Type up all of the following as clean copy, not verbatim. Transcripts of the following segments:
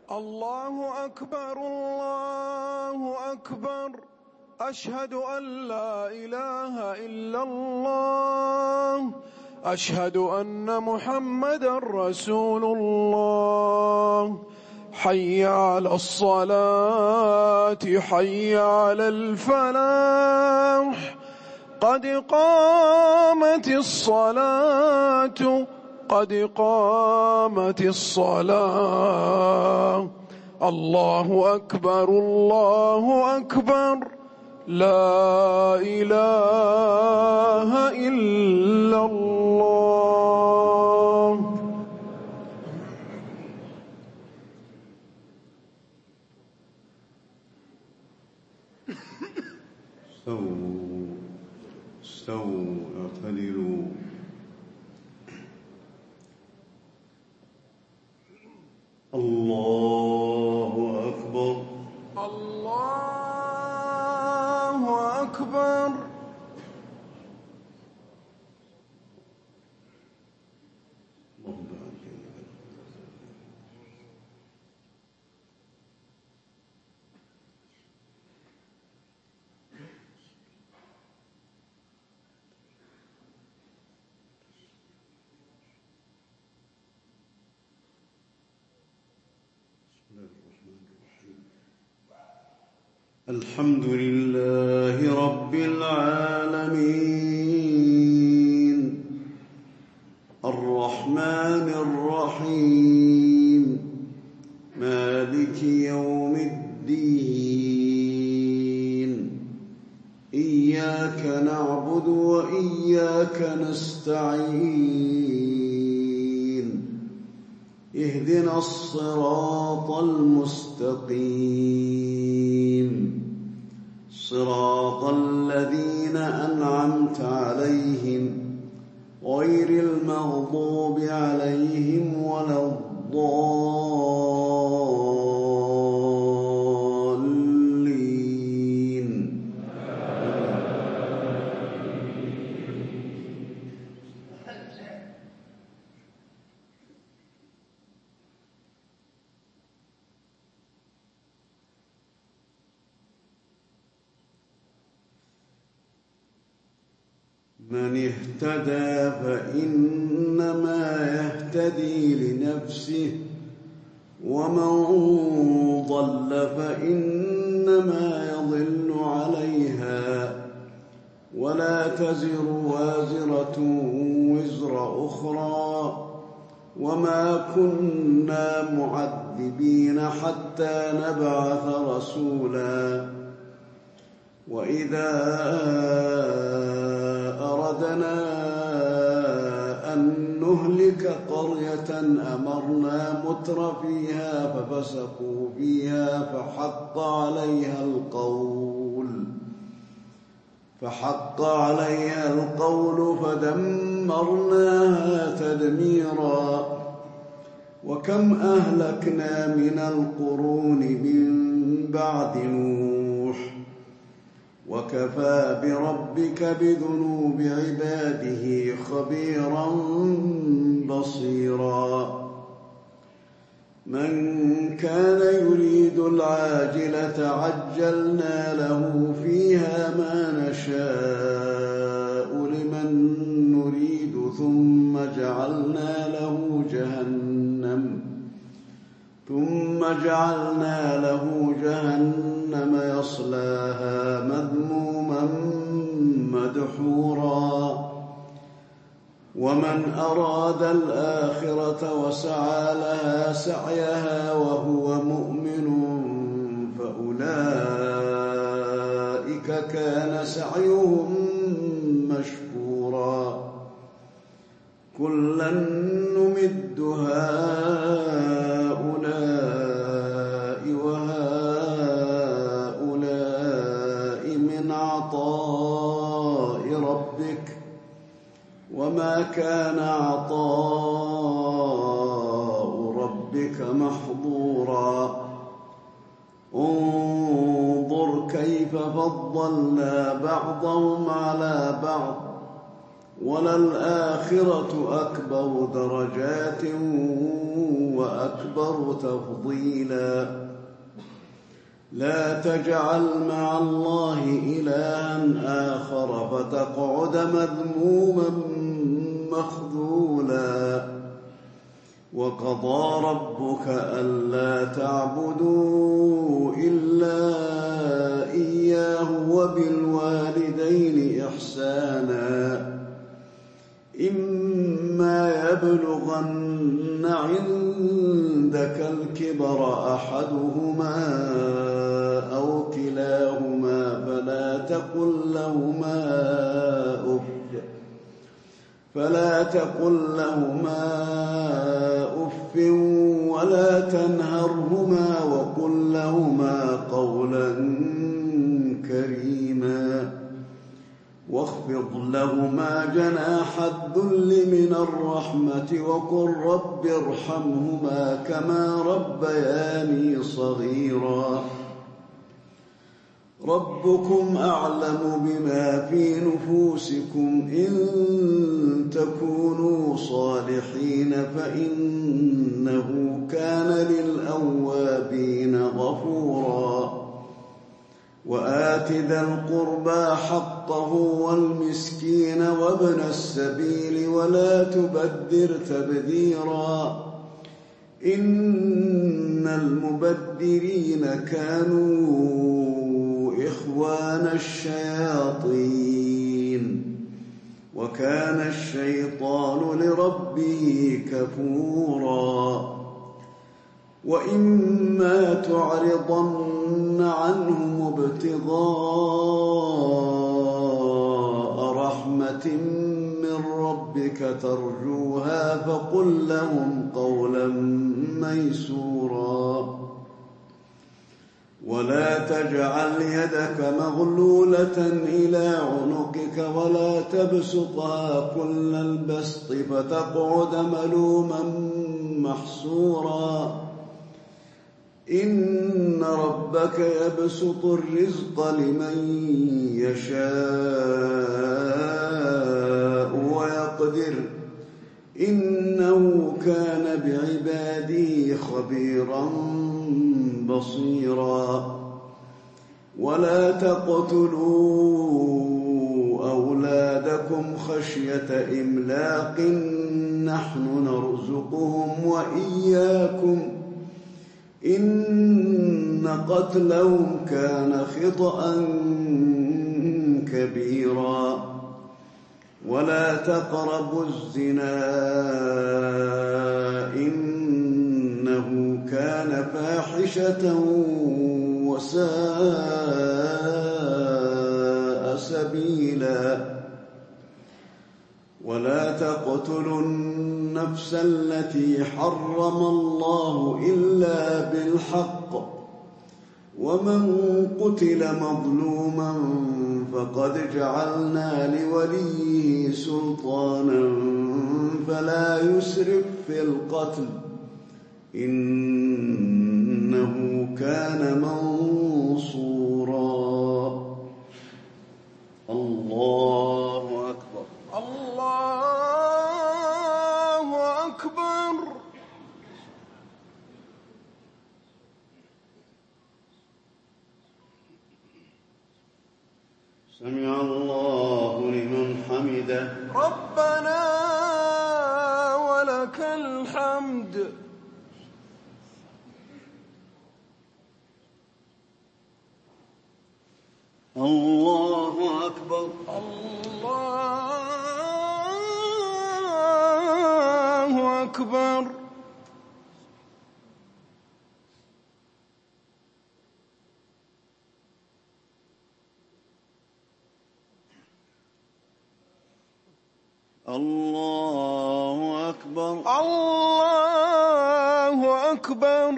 الله أكبر الله أكبر أشهد أن لا إله إلا الله أشهد أن محمدا رسول الله حي على الصلاة حي على الفلاح قد قامت الصلاة قد قامت الصلاة الله أكبر الله أكبر لا إله إلا الله. استووا اعتدلوا. الله أكبر الله أكبر. الحمد لله رب العالمين الرحمن الرحيم مالك يوم الدين إياك نعبد وإياك نستعين اهدنا الصراط المستقيم صراط الذين أنعمت عليهم غير المغضوب عليهم ولا الضالين. من اهتدى فإنما يهتدي لنفسه ومن ضل فإنما يضل عليها ولا تزر وازرة وزر أخرى وما كنا معذبين حتى نبعث رسولا وإذا أردنا أن نهلك قرية أمرنا متر فيها ففسقوا فيها فحق عليها القول فدمرناها تدميرا وكم أهلكنا من القرون من بعد نوح وكفى بربك بذنوب عباده خبيرا بصيرا. من كان يريد العاجلة عجلنا له فيها ما نشاء لمن نريد ثم جعلنا له جهنم يصلاها مذموما مدحورا. ومن أراد الآخرة وسعى لها سعيها وهو مؤمن فأولئك كان سعيهم مشكورا. كلا نمد هؤلاء وهؤلاء من عطاء ربك وما كان عطاء ربك محظورا. انظر كيف فضلنا بعضهم على بعض وللآخرة أكبر درجات وأكبر تفضيلا. لا تجعل مع الله إلها آخر فتقعد مذموما مخذولا. وقضى ربك ألا تعبدوا إلا إياه وبالوالدين إحسانا. إما يبلغن عندك الكبر أحدهما أو كلاهما فلا تقل لهما أف ولا تنهرهما وقل لهما قولا كريما. واخفض لهما جناح الذل من الرحمة وقل رب ارحمهما كما ربياني صغيرا. ربكم أعلم بما في نفوسكم إن تكونوا صالحين فإنه كان للأوابين غفورا. وآت ذا القربى حقه والمسكين وابن السبيل ولا تبذر تبذيرا إن المبذرين كانوا إخوان الشياطين وكان الشيطان لربه كفورا. وإما تعرضن عنهم ابتغاء رحمة من ربك ترجوها فقل لهم قولا ميسورا. ولا تجعل يدك مغلولة إلى عنقك ولا تبسطها كل البسط فتقعد ملوما محسورا. إن ربك يبسط الرزق لمن يشاء ويقدر إنه كان بعباده خبيرا بصيرا. ولا تقتلوا أولادكم خشية إملاق نحن نرزقهم وإياكم إن قتلهم كان خطأ كبيرا. ولا تقربوا الزنا إنه كان فاحشة وساء سبيلا. ولا تقتلوا النفس التي حرم الله إلا بالحق ومن قتل مظلوما فقد جعلنا لوليه سلطانا فلا يسرف في القتل إنه كان منصورا. الله أكبر. الله أكبر. سمع الله لمن حمده. ربنا ولك الحمد. الله أكبر. الله أكبر. الله أكبر. الله أكبر.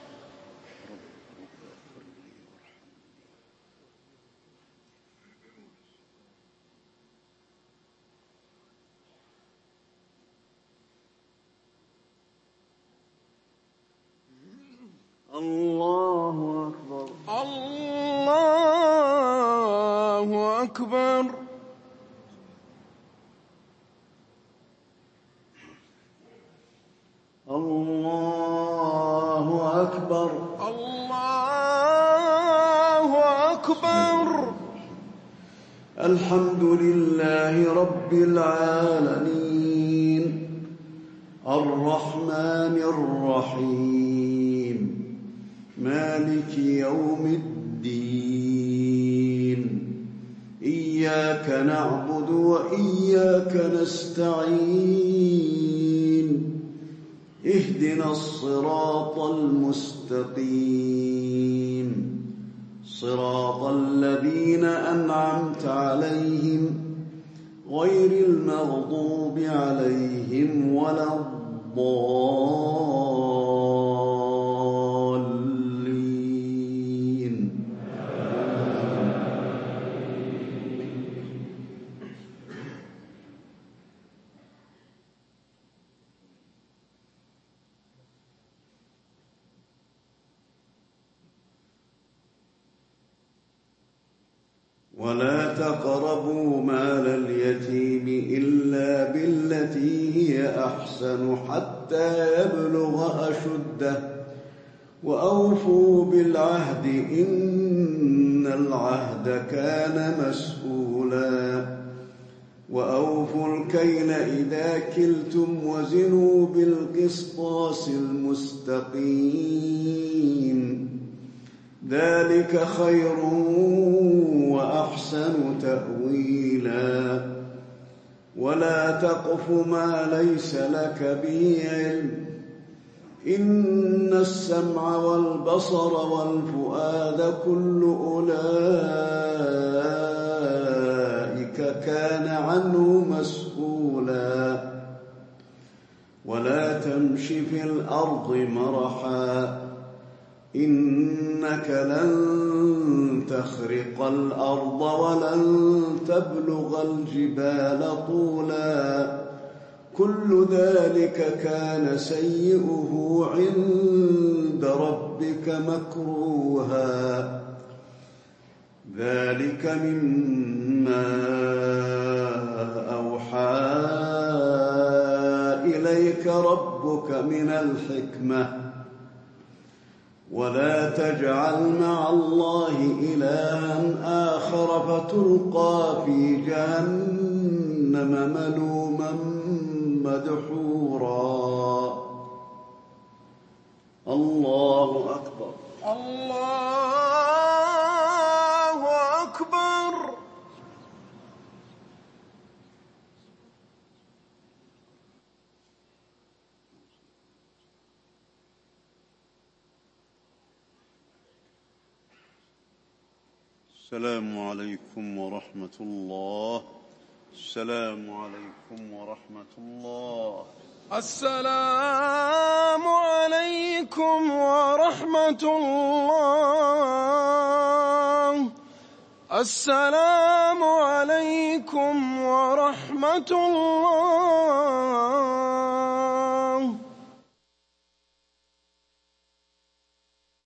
الله أكبر. الله أكبر. الله أكبر الله أكبر. الحمد لله رب العالمين الرحمن الرحيم مالك يوم الدين إياك نعبد وإياك نستعين اهدنا الصراط المستقيم صراط الذين أنعمت عليهم غير المغضوب عليهم ولا الضالين. ولا تقربوا مال اليتيم إلا بالتي هي أحسن حتى يبلغ أشده وأوفوا بالعهد إن العهد كان مسؤولا وأوفوا الكيل إذا كلتم وزنوا بالقسطاس المستقيم ذلك خير وأحسن تأويلا ولا تقف ما ليس لك به علم إن السمع والبصر والفؤاد كل أولئك كان عنه مسؤولا ولا تمش في الأرض مرحا إنك لن تخرق الأرض ولن تبلغ الجبال طولا كل ذلك كان سيئه عند ربك مكروها ذلك مما أوحى إليك ربك من الحكمة ولا تجعل مع الله إلها آخر فتلقى في جهنم ملوما مدحورا. الله أكبر. الله أكبر. السلام عليكم ورحمة الله. السلام عليكم ورحمة الله. السلام عليكم ورحمة الله. السلام عليكم ورحمة الله.